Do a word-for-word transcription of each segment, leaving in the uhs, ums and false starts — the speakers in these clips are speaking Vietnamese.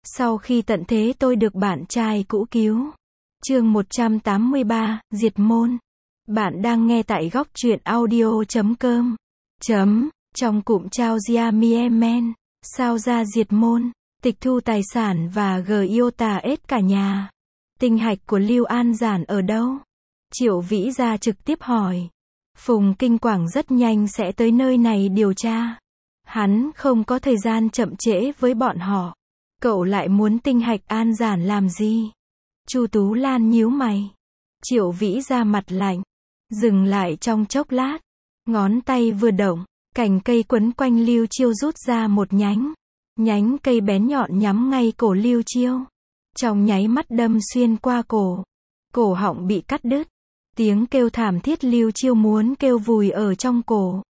Sau khi tận thế tôi được bạn trai cũ cứu. Chương một trăm tám mươi ba, Diệt môn. Bạn đang nghe tại góc truyện audio chấm com. Chấm, trong cụm trao Gia Miemen, sao ra diệt môn, tịch thu tài sản và Giota ết cả nhà. Tinh hạch của Lưu An Giản ở đâu? Triệu Vĩ Gia trực tiếp hỏi. Phùng Kinh Quảng rất nhanh sẽ tới nơi này điều tra. Hắn không có thời gian chậm trễ với bọn họ. Cậu lại muốn tinh hạch An Giản làm gì? Chu Tú Lan nhíu mày. Triệu Vĩ Gia mặt lạnh. Dừng lại trong chốc lát. Ngón tay vừa động, cành cây quấn quanh Lưu Chiêu rút ra một nhánh. Nhánh cây bén nhọn nhắm ngay cổ Lưu Chiêu. Trong nháy mắt đâm xuyên qua cổ. Cổ họng bị cắt đứt. Tiếng kêu thảm thiết Lưu Chiêu muốn kêu vùi ở trong cổ.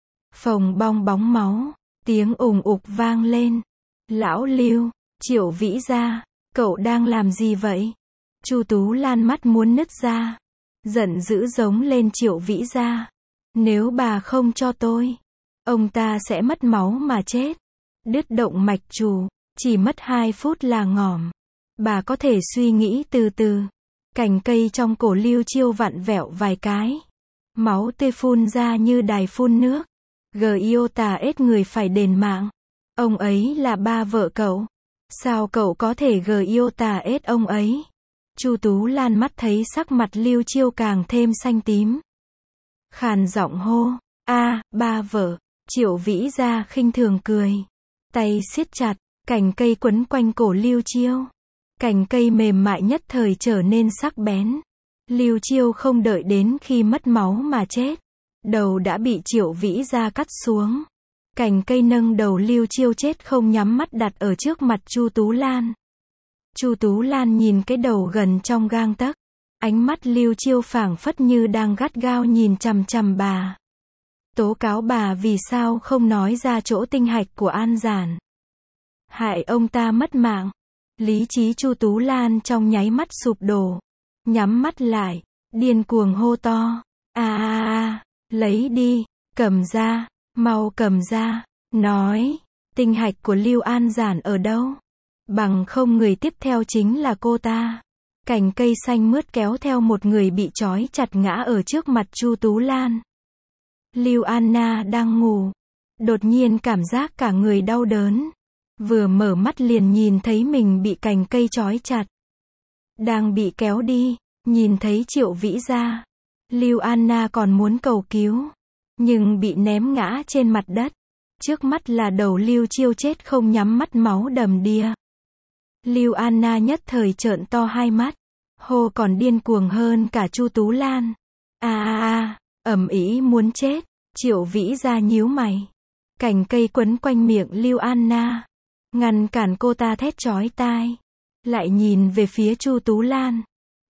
Phồng bong bóng máu. Tiếng ùng ục vang lên. Lão Lưu, Triệu Vĩ Gia, cậu đang làm gì vậy? Chu Tú Lan mắt muốn nứt ra. Giận dữ giống lên Triệu Vĩ Gia. Nếu bà không cho tôi, ông ta sẽ mất máu mà chết. Đứt động mạch chủ, chỉ mất hai phút là ngỏm. Bà có thể suy nghĩ từ từ. Cành cây trong cổ Lưu Chiêu vặn vẹo vài cái. Máu tươi phun ra như đài phun nước. Giota ết người phải đền mạng. Ông ấy là ba vợ cậu. Sao cậu có thể Giota ết ông ấy? Chu Tú Lan mắt thấy sắc mặt Lưu Chiêu càng thêm xanh tím. Khàn giọng hô. A, ba vợ. Triệu Vĩ Gia khinh thường cười. Tay siết chặt, cành cây quấn quanh cổ Lưu Chiêu. Cành cây mềm mại nhất thời trở nên sắc bén. Lưu Chiêu không đợi đến khi mất máu mà chết. Đầu đã bị Triệu Vĩ Gia cắt xuống. Cành cây nâng đầu Lưu Chiêu chết không nhắm mắt đặt ở trước mặt Chu Tú Lan. Chu Tú Lan nhìn cái đầu gần trong gang tấc. Ánh mắt Lưu Chiêu phảng phất như đang gắt gao nhìn chằm chằm bà. Tố cáo bà vì sao không nói ra chỗ tinh hạch của An Giản. Hại ông ta mất mạng. Lý trí Chu Tú Lan trong nháy mắt sụp đổ. Nhắm mắt lại, điên cuồng hô to. A a a, lấy đi, cầm ra, mau cầm ra. Nói, tinh hạch của Lưu An Giản ở đâu? Bằng không người tiếp theo chính là cô ta. Cành cây xanh mướt kéo theo một người bị trói chặt ngã ở trước mặt Chu Tú Lan. Lưu Anna đang ngủ. Đột nhiên cảm giác cả người đau đớn. Vừa mở mắt liền nhìn thấy mình bị cành cây trói chặt. Đang bị kéo đi, nhìn thấy Triệu Vĩ Gia. Lưu Anna còn muốn cầu cứu. Nhưng bị ném ngã trên mặt đất. Trước mắt là đầu Lưu Chiêu chết không nhắm mắt máu đầm đìa. Lưu Anna nhất thời trợn to hai mắt. Hô còn điên cuồng hơn cả Chu Tú Lan. A a a, ầm ĩ muốn chết. Triệu Vĩ Gia nhíu mày. Cành cây quấn quanh miệng Lưu Anna. Ngăn cản cô ta thét chói tai. Lại nhìn về phía Chu Tú Lan.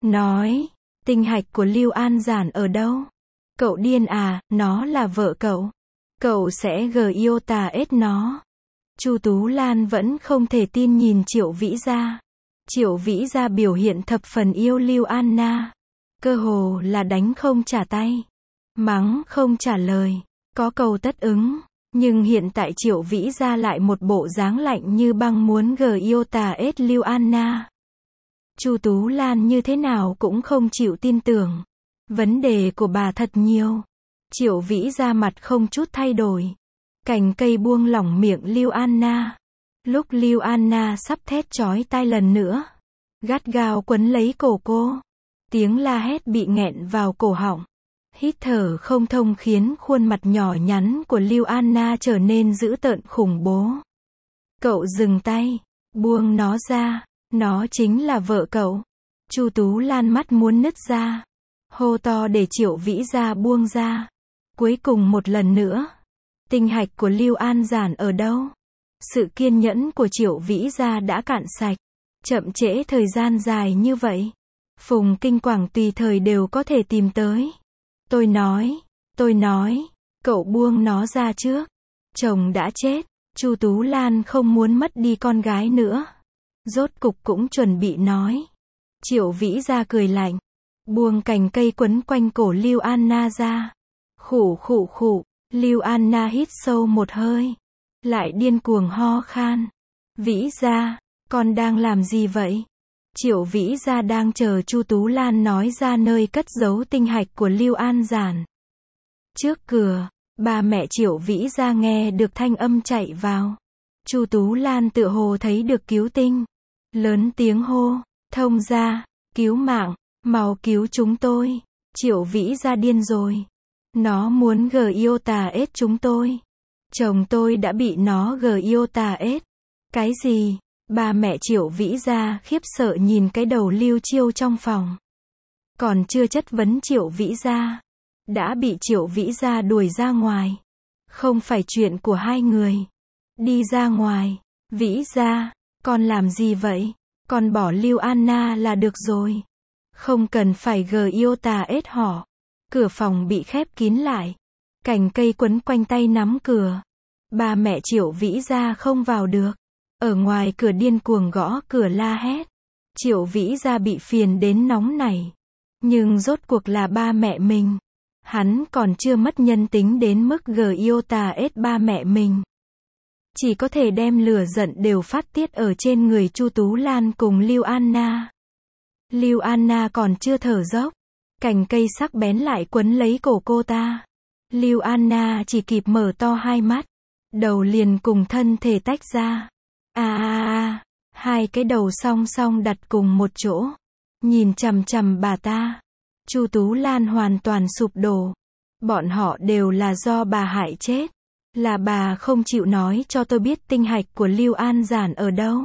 Nói, tinh hạch của Lưu An Giản ở đâu? Cậu điên à, nó là vợ cậu. Cậu sẽ Giota ết nó. Chu Tú Lan vẫn không thể tin nhìn Triệu Vĩ Gia. Triệu Vĩ Gia biểu hiện thập phần yêu Lưu Anna. Cơ hồ là đánh không trả tay. Mắng không trả lời. Có cầu tất ứng. Nhưng hiện tại Triệu Vĩ Gia lại một bộ dáng lạnh như băng muốn Giota ết Lưu Anna. Chu Tú Lan như thế nào cũng không chịu tin tưởng. Vấn đề của bà thật nhiều. Triệu Vĩ Gia mặt không chút thay đổi. Cành cây buông lỏng miệng Lưu Anna. Lúc Lưu Anna sắp thét chói tai lần nữa. Gắt gao quấn lấy cổ cô. Tiếng la hét bị nghẹn vào cổ họng. Hít thở không thông khiến khuôn mặt nhỏ nhắn của Lưu Anna trở nên dữ tợn khủng bố. Cậu dừng tay. Buông nó ra. Nó chính là vợ cậu. Chu Tú Lan mắt muốn nứt ra. Hô to để Triệu Vĩ Gia buông ra. Cuối cùng một lần nữa. Tinh hạch của Lưu An Giản ở đâu? Sự kiên nhẫn của Triệu Vĩ Gia đã cạn sạch. Chậm trễ thời gian dài như vậy. Phùng Kinh Quảng tùy thời đều có thể tìm tới. Tôi nói, tôi nói, cậu buông nó ra trước. Chồng đã chết. Chu Tú Lan không muốn mất đi con gái nữa. Rốt cục cũng chuẩn bị nói. Triệu Vĩ Gia cười lạnh. Buông cành cây quấn quanh cổ Lưu Anna ra. Khụ khụ khụ. Lưu Anna hít sâu một hơi. Lại điên cuồng ho khan. Vĩ Gia, Con đang làm gì vậy? Triệu Vĩ Gia đang chờ Chu Tú Lan nói ra nơi cất giấu tinh hạch của Lưu An Giản. Trước cửa, ba mẹ Triệu Vĩ Gia nghe được thanh âm chạy vào. Chu Tú Lan tựa hồ thấy được cứu tinh. Lớn tiếng hô, thông gia, cứu mạng, mau cứu chúng tôi. Triệu Vĩ Gia điên rồi. Nó muốn gờ yêu tà ết chúng tôi. Chồng tôi đã bị nó gờ yêu tà ết. Cái gì? Ba mẹ Triệu Vĩ Gia khiếp sợ nhìn cái đầu Lưu Chiêu trong phòng. Còn chưa chất vấn Triệu Vĩ Gia, đã bị Triệu Vĩ Gia đuổi ra ngoài. Không phải chuyện của hai người. Đi ra ngoài. Vĩ Gia, con làm gì vậy? Con bỏ Lưu Anna là được rồi. Không cần phải gờ yêu tà ết họ. Cửa phòng bị khép kín lại. Cành cây quấn quanh tay nắm cửa. Ba mẹ Triệu Vĩ Gia không vào được. Ở ngoài cửa điên cuồng gõ cửa la hét. Triệu Vĩ Gia bị phiền đến nóng nảy. Nhưng rốt cuộc là ba mẹ mình. Hắn còn chưa mất nhân tính đến mức gờ yêu tà ết ba mẹ mình. Chỉ có thể đem lửa giận đều phát tiết ở trên người Chu Tú Lan cùng Lưu Anna. Lưu Anna còn chưa thở dốc. Cành cây sắc bén lại quấn lấy cổ cô ta. Lưu Anna chỉ kịp mở to hai mắt. Đầu liền cùng thân thể tách ra. À à à, hai cái đầu song song đặt cùng một chỗ. Nhìn chằm chằm bà ta. Chu Tú Lan hoàn toàn sụp đổ. Bọn họ đều là do bà hại chết. Là bà không chịu nói cho tôi biết tinh hạch của Lưu An Giản ở đâu.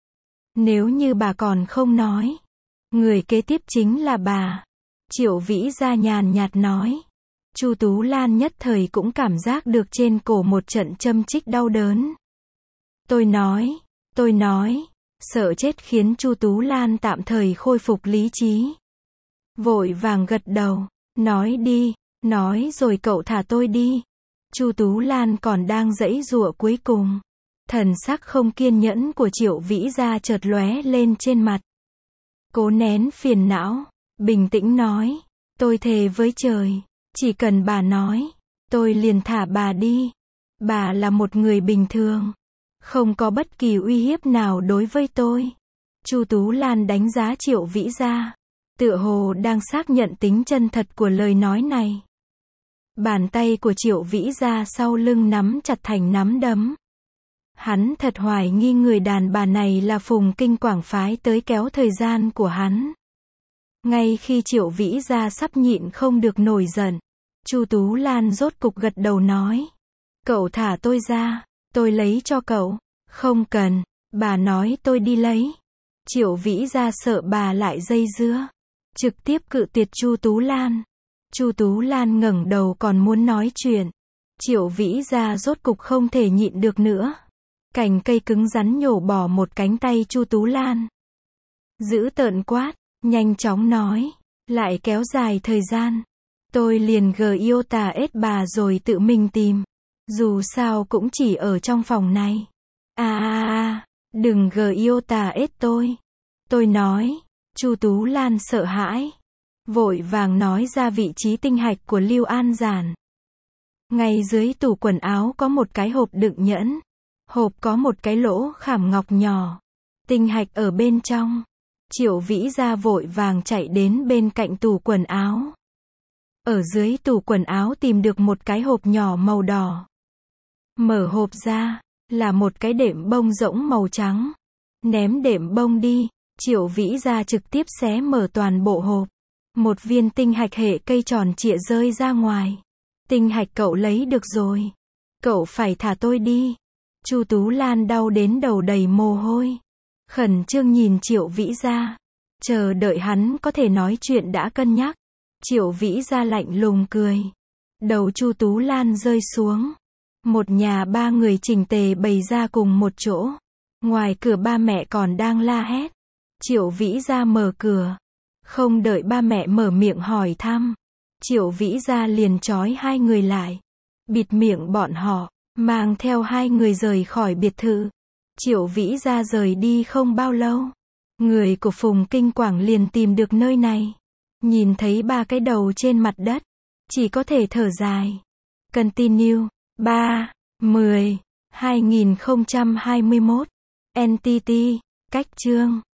Nếu như bà còn không nói, người kế tiếp chính là bà. Triệu Vĩ Gia nhàn nhạt nói. Chu Tú Lan nhất thời cũng cảm giác được trên cổ một trận châm chích đau đớn. Tôi nói, tôi nói, sợ chết khiến Chu Tú Lan tạm thời khôi phục lý trí. Vội vàng gật đầu, nói đi, nói rồi cậu thả tôi đi. Chu Tú Lan còn đang giãy giụa cuối cùng. Thần sắc không kiên nhẫn của Triệu Vĩ Gia chợt lóe lên trên mặt. Cố nén phiền não, bình tĩnh nói, tôi thề với trời, chỉ cần bà nói, tôi liền thả bà đi. Bà là một người bình thường, không có bất kỳ uy hiếp nào đối với tôi. Chu Tú Lan đánh giá Triệu Vĩ Gia, tựa hồ đang xác nhận tính chân thật của lời nói này. Bàn tay của Triệu Vĩ Gia sau lưng nắm chặt thành nắm đấm. Hắn thật hoài nghi người đàn bà này là Phùng Kinh Quảng phái tới kéo thời gian của hắn. Ngay khi Triệu Vĩ Gia sắp nhịn không được nổi giận, Chu Tú Lan rốt cục gật đầu nói. Cậu thả tôi ra, tôi lấy cho cậu. Không cần, bà nói tôi đi lấy. Triệu Vĩ Gia sợ bà lại dây dưa, trực tiếp cự tuyệt Chu Tú Lan. Chu Tú Lan ngẩng đầu còn muốn nói chuyện. Triệu Vĩ Gia rốt cục không thể nhịn được nữa. Cành cây cứng rắn nhổ bỏ một cánh tay Chu Tú Lan. Giữ tợn quát, nhanh chóng nói, lại kéo dài thời gian. Tôi liền gờ yêu tà ết bà rồi tự mình tìm. Dù sao cũng chỉ ở trong phòng này. À à à, đừng gờ yêu tà ết tôi. Tôi nói, Chu Tú Lan sợ hãi. Vội vàng nói ra vị trí tinh hạch của Lưu An Giản. Ngay dưới tủ quần áo có một cái hộp đựng nhẫn. Hộp có một cái lỗ khảm ngọc nhỏ. Tinh hạch ở bên trong. Triệu Vĩ Gia vội vàng chạy đến bên cạnh tủ quần áo. Ở dưới tủ quần áo tìm được một cái hộp nhỏ màu đỏ. Mở hộp ra, là một cái đệm bông rỗng màu trắng. Ném đệm bông đi, Triệu Vĩ Gia trực tiếp xé mở toàn bộ hộp. Một viên tinh hạch hệ cây tròn trịa rơi ra ngoài. Tinh hạch cậu lấy được rồi. Cậu phải thả tôi đi. Chu Tú Lan đau đến đầu đầy mồ hôi. Khẩn trương nhìn Triệu Vĩ Gia. Chờ đợi hắn có thể nói chuyện đã cân nhắc. Triệu Vĩ Gia lạnh lùng cười. Đầu Chu Tú Lan rơi xuống. Một nhà ba người chỉnh tề bày ra cùng một chỗ. Ngoài cửa ba mẹ còn đang la hét. Triệu Vĩ Gia mở cửa. Không đợi ba mẹ mở miệng hỏi thăm. Triệu Vĩ Gia liền trói hai người lại. Bịt miệng bọn họ. Mang theo hai người rời khỏi biệt thự. Triệu Vĩ Gia rời đi không bao lâu. Người của Phùng Kinh Quảng liền tìm được nơi này. Nhìn thấy ba cái đầu trên mặt đất. Chỉ có thể thở dài. Continue. ba, mười, hai nghìn không trăm hai mươi mốt. Entity. Cách chương